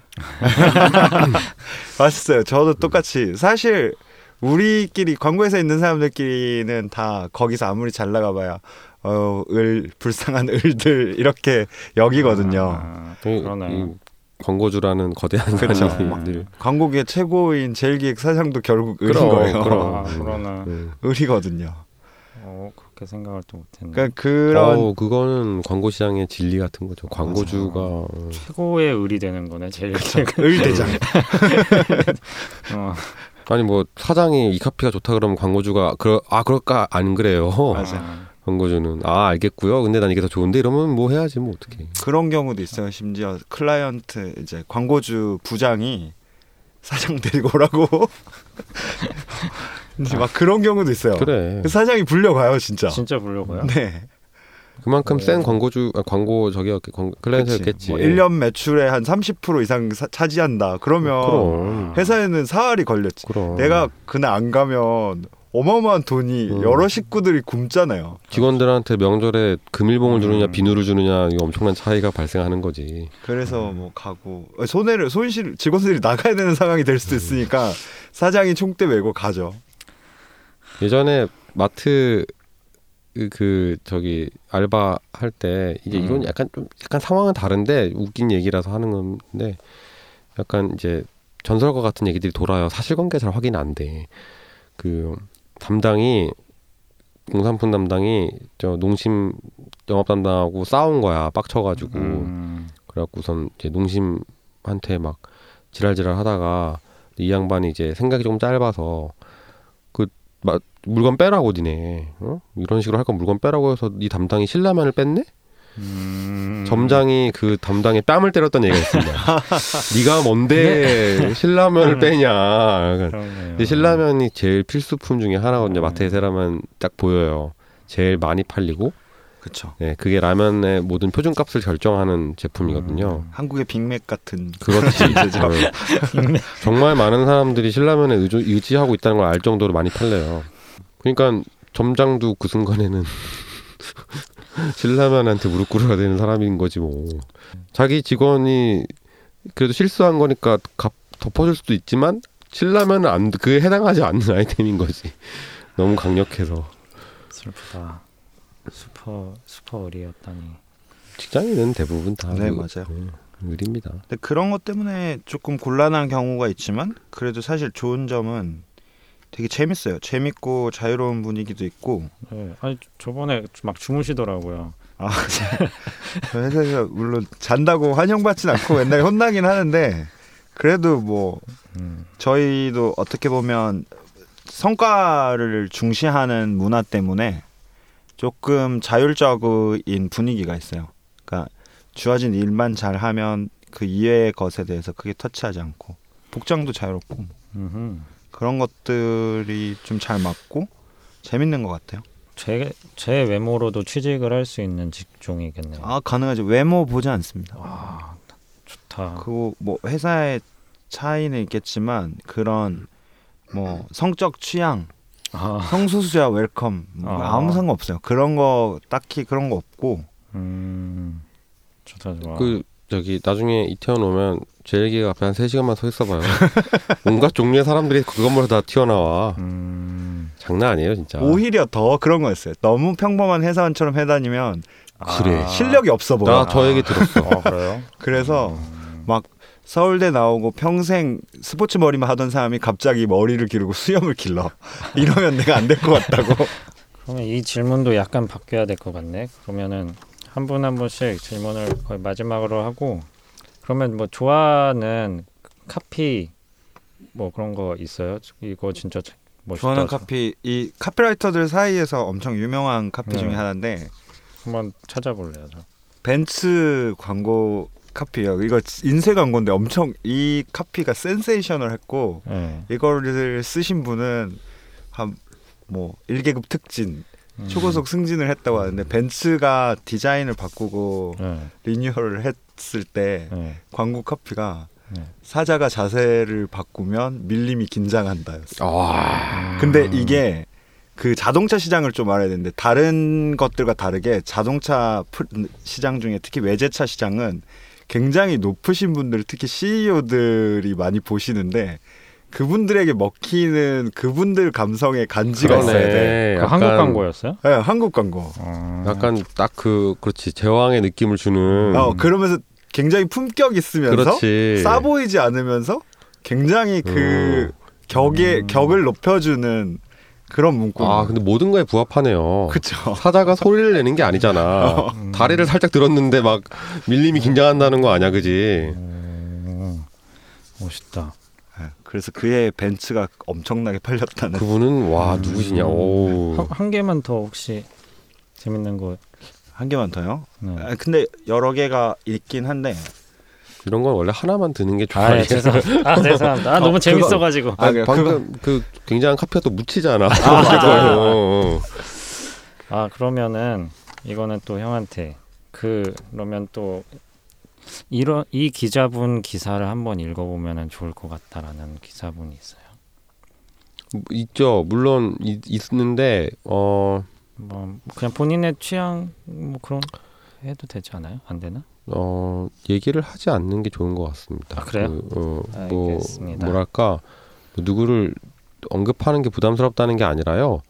맞았어요. 저도 똑같이 사실 우리끼리 광고회사에 있는 사람들끼리는 다 거기서 아무리 잘 나가봐야 불쌍한 을들 이렇게 여기거든요. 그러네. 광고주라는 거대한 사람들. 광고계 최고인 제일기획 사장도 결국 을인 거예요. 그러네. 을이거든요. 그렇게 생각을 또 못했네. 그러니까 그런 그거는 광고 시장의 진리 같은 거죠. 광고주가 최고의 을이 되는 거네. 제일 을대장. 아니 뭐 사장이 이 카피가 좋다 그러면 광고주가 그럴까 안 그래요. 맞아. 광고주는 알겠고요. 근데 난 이게 더 좋은데 이러면 뭐 해야지 뭐 어떻게. 그런 경우도 있어요. 심지어 클라이언트 이제 광고주 부장이 사장 데리고 오라고. 막 그런 경우도 있어요. 그래. 사장이 불려가요, 진짜. 진짜 불려가요? 네. 그만큼 센 광고 클라이언트였겠지. 뭐 1년 매출의 한 30% 이상 차지한다. 그러면 그럼. 회사에는 사활이 걸렸지. 그럼. 내가 그날 안 가면 어마어마한 돈이 여러 식구들이 굶잖아요. 직원들한테 명절에 금일봉을 주느냐 비누를 주느냐 이거 엄청난 차이가 발생하는 거지. 그래서 뭐 가고 손실 직원들이 나가야 되는 상황이 될 수도 있으니까 사장이 총대 메고 가죠. 예전에 마트 저기 알바 할 때 이제 이건 약간 상황은 다른데 웃긴 얘기라서 하는 건데 약간 이제 전설과 같은 얘기들이 돌아요. 사실관계 잘 확인 안 돼. 그 농산품 담당이 저 농심 영업 담당하고 싸운 거야. 빡쳐가지고 그래갖고선 이제 농심한테 막 지랄지랄 하다가 이 양반이 이제 생각이 좀 짧아서 물건 빼라고 니네 이런 식으로 할 건 물건 빼라고 해서 네 담당이 신라면을 뺐네? 점장이 그 담당에 뺨을 때렸던 얘기가 있습니다. 네가 뭔데 신라면을 빼냐. 근데 신라면이 제일 필수품 중에 하나거든요. 마트에서 라면 딱 보여요. 제일 많이 팔리고. 그렇죠. 네, 그게 라면의 모든 표준값을 결정하는 제품이거든요. 한국의 빅맥 같은. 그렇지. 정말 많은 사람들이 신라면에 의지하고 있다는 걸 알 정도로 많이 팔려요. 그러니까 점장도 그 순간에는 신라면한테 무릎 꿇어야 되는 사람인 거지 뭐. 자기 직원이 그래도 실수한 거니까 덮어줄 수도 있지만 신라면은 그에 해당하지 않는 아이템인 거지. 너무 강력해서. 슬프다. 슈퍼 의리였다니. 직장인은 대부분 다 네, 맞아요. 의리입니다. 근데 그런 것 때문에 조금 곤란한 경우가 있지만 그래도 사실 좋은 점은 되게 재밌어요. 재밌고 자유로운 분위기도 있고. 네, 아니 저번에 막 주무시더라고요. 저 회사에서 물론 잔다고 환영받진 않고 맨날 혼나긴 하는데 그래도 뭐 저희도 어떻게 보면 성과를 중시하는 문화 때문에 조금 자율적인 분위기가 있어요. 그러니까 주어진 일만 잘하면 그 이외의 것에 대해서 크게 터치하지 않고 복장도 자유롭고 그런 것들이 좀 잘 맞고 재밌는 것 같아요. 제 외모로도 취직을 할 수 있는 직종이겠네요. 가능하죠. 외모 보지 않습니다. 좋다. 그리고 뭐 회사의 차이는 있겠지만 그런 뭐 성적 취향, 성소수자 웰컴 아무 상관 없어요. 그런 거 딱히 그런 거 없고. 좋다 좋아. 저기 나중에 이태원 오면 제 얘기 앞에 한 3시간만 서 있어봐요. 온갖 종류의 사람들이 그 건물에 다 튀어나와. 장난 아니에요 진짜. 오히려 더 그런 거였어요. 너무 평범한 회사원처럼 해다니면 그래 실력이 없어 보여. 나 저 얘기 들었어. 그래요? 그래서 막 서울대 나오고 평생 스포츠 머리만 하던 사람이 갑자기 머리를 기르고 수염을 길러. 이러면 내가 안 될 것 같다고. 그러면 이 질문도 약간 바뀌어야 될 것 같네. 그러면은 한 분 한 분씩 질문을 거의 마지막으로 하고 그러면 뭐 좋아하는 카피 뭐 그런 거 있어요? 이거 진짜 멋있다. 좋아하는 카피 이 카피라이터들 사이에서 엄청 유명한 카피 중에 하나인데 한번 찾아볼래요. 저. 벤츠 광고 카피요. 이거 인쇄 광고인데 엄청 이 카피가 센세이셔널했고 이거를 쓰신 분은 한 뭐 1계급 특진 초고속 승진을 했다고 하는데 벤츠가 디자인을 바꾸고 리뉴얼을 했을 때 광고 카피가 사자가 자세를 바꾸면 밀림이 긴장한다였어요. 근데 이게 그 자동차 시장을 좀 알아야 되는데 다른 것들과 다르게 자동차 시장 중에 특히 외제차 시장은 굉장히 높으신 분들 특히 CEO들이 많이 보시는데 그분들에게 먹히는 그분들 감성의 간지가 있어야 돼. 한국 광고였어요? 네, 한국 광고. 약간 딱 그렇지 제왕의 느낌을 주는. 그러면서 굉장히 품격 있으면서 그렇지. 싸 보이지 않으면서 굉장히 그 격을 높여주는 그런 문구. 근데 모든 거에 부합하네요. 그렇죠. 사자가 소리를 내는 게 아니잖아. 다리를 살짝 들었는데 막 밀림이 긴장한다는 거 아니야, 그지? 멋있다. 그래서 그의 벤츠가 엄청나게 팔렸다는. 그분은 누구시냐? 한 개만 더 혹시 재밌는 거. 한 개만 더요? 근데 여러 개가 있긴 한데. 이런 건 원래 하나만 드는 게 좋아요. 죄송합니다. 너무 재밌어가지고. 방금 그 굉장한 카피가 또 묻히잖아. 그러면은 이거는 또 형한테 그러면 또 이 기자분 기사를 한번 읽어보면 좋을 것 같다라는 기사분이 있어요. 있죠. 물론 있는데 뭐 그냥 본인의 취향 뭐 그런 해도 되지 않아요? 안 되나? 얘기를 하지 않는 게 좋은 것 같습니다. 아, 그래요? 뭐 알겠습니다. 뭐랄까 누구를 언급하는 게 부담스럽다는 게 아니라요.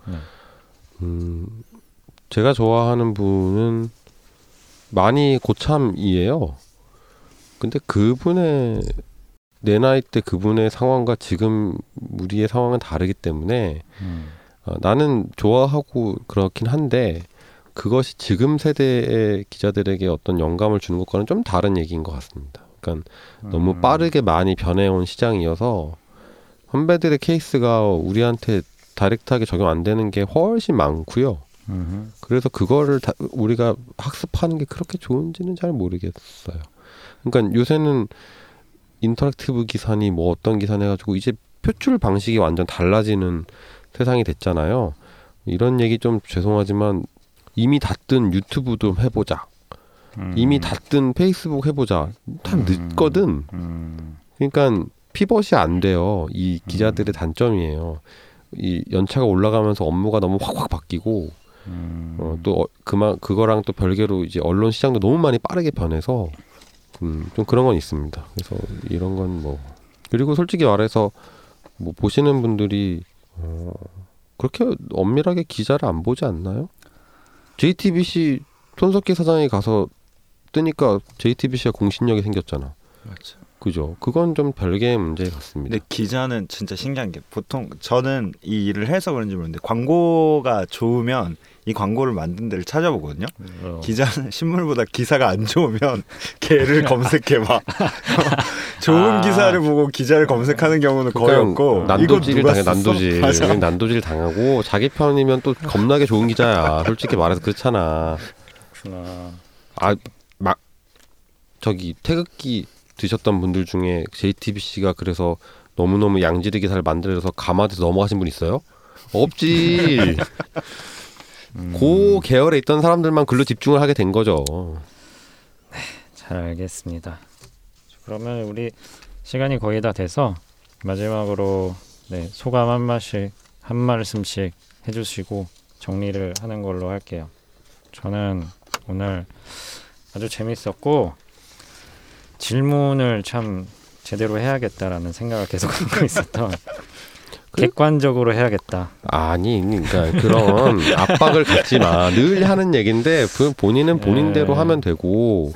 제가 좋아하는 분은 많이 고참이에요. 근데 그분의 내 나이 때 그분의 상황과 지금 우리의 상황은 다르기 때문에 나는 좋아하고 그렇긴 한데 그것이 지금 세대의 기자들에게 어떤 영감을 주는 것과는 좀 다른 얘기인 것 같습니다. 그러니까 너무 빠르게 많이 변해온 시장이어서 선배들의 케이스가 우리한테 다이렉트하게 적용 안 되는 게 훨씬 많고요. 그래서 그거를 우리가 학습하는 게 그렇게 좋은지는 잘 모르겠어요. 그러니까 요새는 인터랙티브 기사니 뭐 어떤 기사니 해가지고 이제 표출 방식이 완전 달라지는 세상이 됐잖아요. 이런 얘기 좀 죄송하지만 이미 닫든 유튜브 좀 해보자. 이미 닫든 페이스북 해보자. 다 늦거든. 그러니까 피벗이 안 돼요. 이 기자들의 단점이에요. 이 연차가 올라가면서 업무가 너무 확확 바뀌고 또 그거랑 또 별개로 이제 언론 시장도 너무 많이 빠르게 변해서 좀 그런 건 있습니다. 그래서 이런 건 뭐 그리고 솔직히 말해서 뭐 보시는 분들이 그렇게 엄밀하게 기자를 안 보지 않나요? JTBC 손석희 사장이 가서 뜨니까 JTBC가 공신력이 생겼잖아. 맞죠. 그죠. 그건 좀 별개의 문제 같습니다. 근데 기자는 진짜 신기한 게 보통 저는 이 일을 해서 그런지 모르는데 광고가 좋으면 이 광고를 만든 데를 찾아보거든요. 기자는 신문보다 기사가 안 좋으면 걔를 검색해봐. 좋은 기사를 보고 기자를 검색하는 경우는 거의 없고 난도질을 당해. 난도질 당하고 자기 편이면 또 겁나게 좋은 기자야. 솔직히 말해서 그렇잖아. 막 저기 태극기 드셨던 분들 중에 JTBC가 그래서 너무너무 양질의 기사를 만들어서 가마돼서 넘어가신 분 있어요? 없지. 그 계열에 있던 사람들만 글로 집중을 하게 된 거죠. 네, 잘 알겠습니다. 그러면 우리 시간이 거의 다 돼서 마지막으로 소감 한 말씀씩 해주시고 정리를 하는 걸로 할게요. 저는 오늘 아주 재밌었고 질문을 참 제대로 해야겠다라는 생각을 계속 하고 있었던 객관적으로 해야겠다. 아니, 그러니까 그런 압박을 갖지 마. 늘 하는 얘기인데 본인은 본인대로 하면 되고.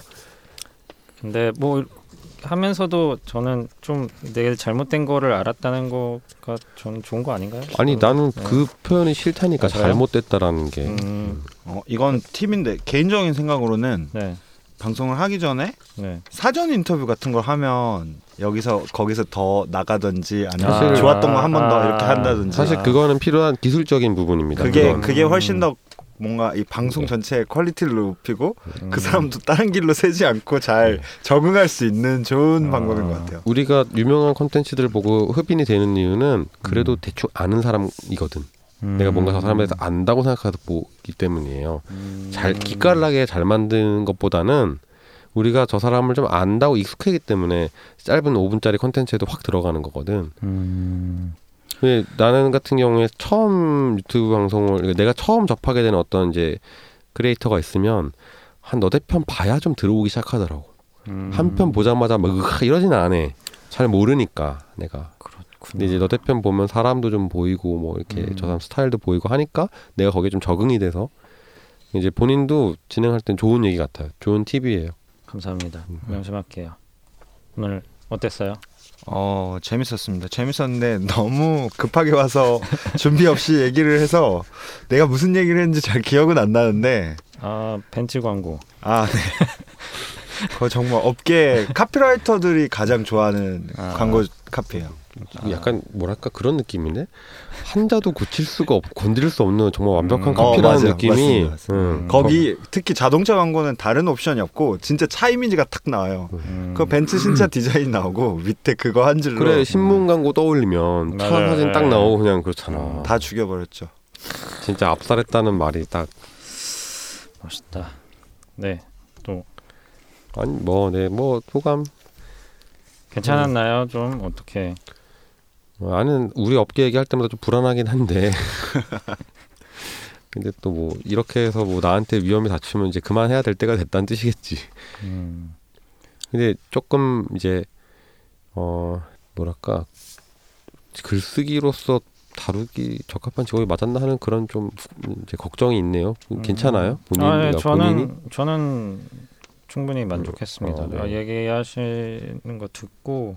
근데 뭐 하면서도 저는 좀 내가 잘못된 거를 알았다는 거가 저는 좋은 거 아닌가요? 아니 나는 그 표현이 싫다니까. 잘못됐다라는 게. 이건 팁인데 개인적인 생각으로는 방송을 하기 전에 사전 인터뷰 같은 걸 하면 거기서 더 나가든지 아니면 좋았던 거 한 번 더 이렇게 한다든지 사실 그거는 필요한 기술적인 부분입니다. 그게 훨씬 더 뭔가 이 방송 전체의 퀄리티를 높이고 그 사람도 다른 길로 새지 않고 잘 적응할 수 있는 좋은 방법인 것 같아요. 우리가 유명한 콘텐츠들을 보고 흡인이 되는 이유는 그래도 대충 아는 사람이거든. 내가 뭔가 저 사람에 대해서 안다고 생각해서 보기 때문이에요. 기깔나게 잘 만드는 것보다는 우리가 저 사람을 좀 안다고 익숙하기 때문에 짧은 5분짜리 콘텐츠에도 확 들어가는 거거든. 근데 나는 같은 경우에 처음 유튜브 방송을 내가 처음 접하게 되는 어떤 이제 크리에이터가 있으면 한 너댓 편 봐야 좀 들어오기 시작하더라고. 한 편 보자마자 막 이러지는 않아. 잘 모르니까 내가. 근데 이제 너댓 편 보면 사람도 좀 보이고 뭐 이렇게 저 사람 스타일도 보이고 하니까 내가 거기에 좀 적응이 돼서 이제 본인도 진행할 땐 좋은 얘기 같아요. 좋은 팁이에요. 감사합니다. 명심할게요. 오늘 어땠어요? 재밌었습니다. 재밌었는데 너무 급하게 와서 준비 없이 얘기를 해서 내가 무슨 얘기를 했는지 잘 기억은 안 나는데 벤츠 광고. 네. 그거 정말 업계 카피라이터들이 가장 좋아하는 광고 카피예요. 약간 뭐랄까 그런 느낌인데 한자도 고칠 수가 없고 건드릴 수 없는 정말 완벽한 카피라는 느낌이. 맞습니다. 거기 특히 자동차 광고는 다른 옵션이 없고 진짜 차 이미지가 탁 나와요. 그 벤츠 신차 디자인 나오고 밑에 그거 한 줄로. 그래 신문 광고 떠올리면 차 사진 딱 나오고 그냥 그렇잖아. 다 죽여버렸죠. 진짜 압살했다는 말이 딱. 멋있다. 네, 또 아니 뭐 소감 괜찮았나요? 좀 어떻게? 나는 우리 업계 얘기할 때마다 좀 불안하긴 한데 근데 또 뭐 이렇게 해서 뭐 나한테 위험이 닥치면 이제 그만해야 될 때가 됐다는 뜻이겠지. 근데 조금 이제 뭐랄까 글쓰기로서 다루기 적합한 직업이 맞았나 하는 그런 좀 이제 걱정이 있네요. 괜찮아요? 본인이 저는 충분히 만족했습니다. 네. 얘기하시는 거 듣고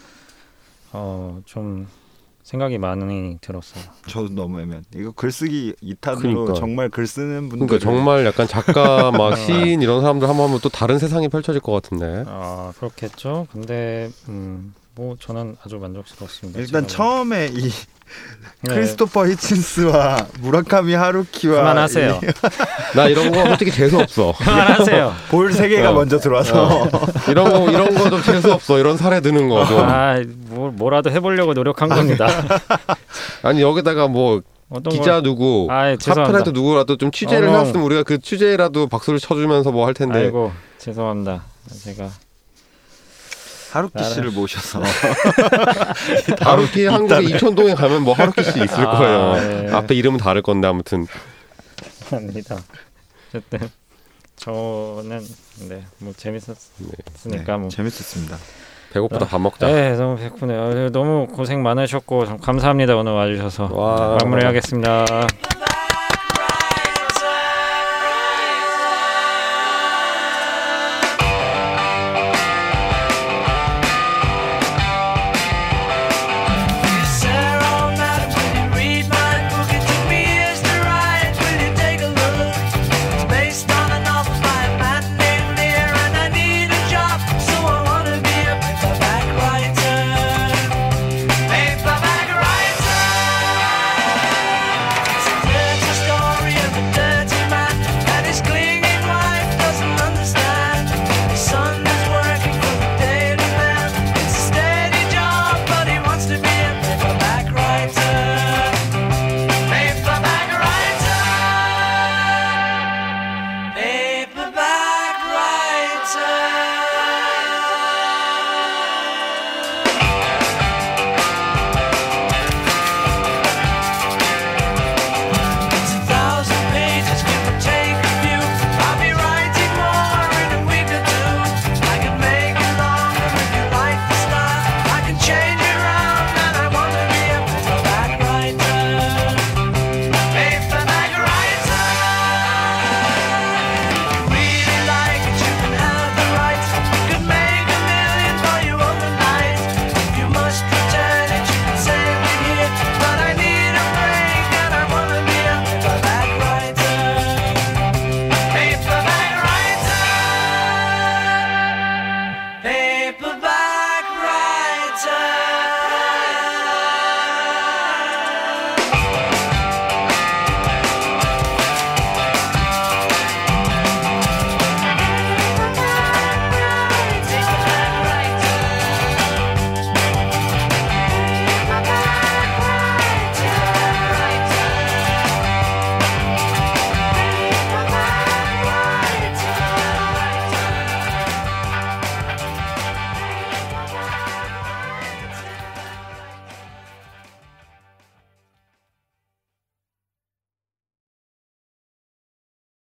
좀 생각이 많이 들었어요. 저도 너무 애매한. 이거 글쓰기 2탄으로 그러니까. 정말 글 쓰는 분들 그러니까 정말 약간 작가 막 시인 이런 사람들 한번 하면 또 다른 세상이 펼쳐질 것 같은데. 그렇겠죠. 근데 뭐 저는 아주 만족스러웠습니다. 일단 제가. 처음에 이 네. 크리스토퍼 히친스와 무라카미 하루키와 그만하세요. 나 이런 거 솔직히 재수 없어. 그만하세요. 볼 세 개가 먼저 들어와서 이런 거 좀 재수 없어. 이런 사례 드는 거 좀. 뭐라도 해보려고 노력한 겁니다. 아니 여기다가 뭐 기자 누구, 카프라이터 누구라도 좀 취재를 해왔으면 우리가 그 취재라도 박수를 쳐주면서 뭐 할 텐데. 아이고 죄송합니다. 제가 하루키 씨를 모셔서 하루키 한국에 이촌동에 가면 뭐 하루키 씨 있을 거예요. 네. 앞에 이름은 다를 건데 아무튼. 아닙니다. 어쨌든 저는 뭐 재밌었으니까 뭐 재밌었습니다. 배고프다 밥 먹자. 네, 너무 배고프네요. 너무 고생 많으셨고 감사합니다. 오늘 와주셔서. 마무리하겠습니다.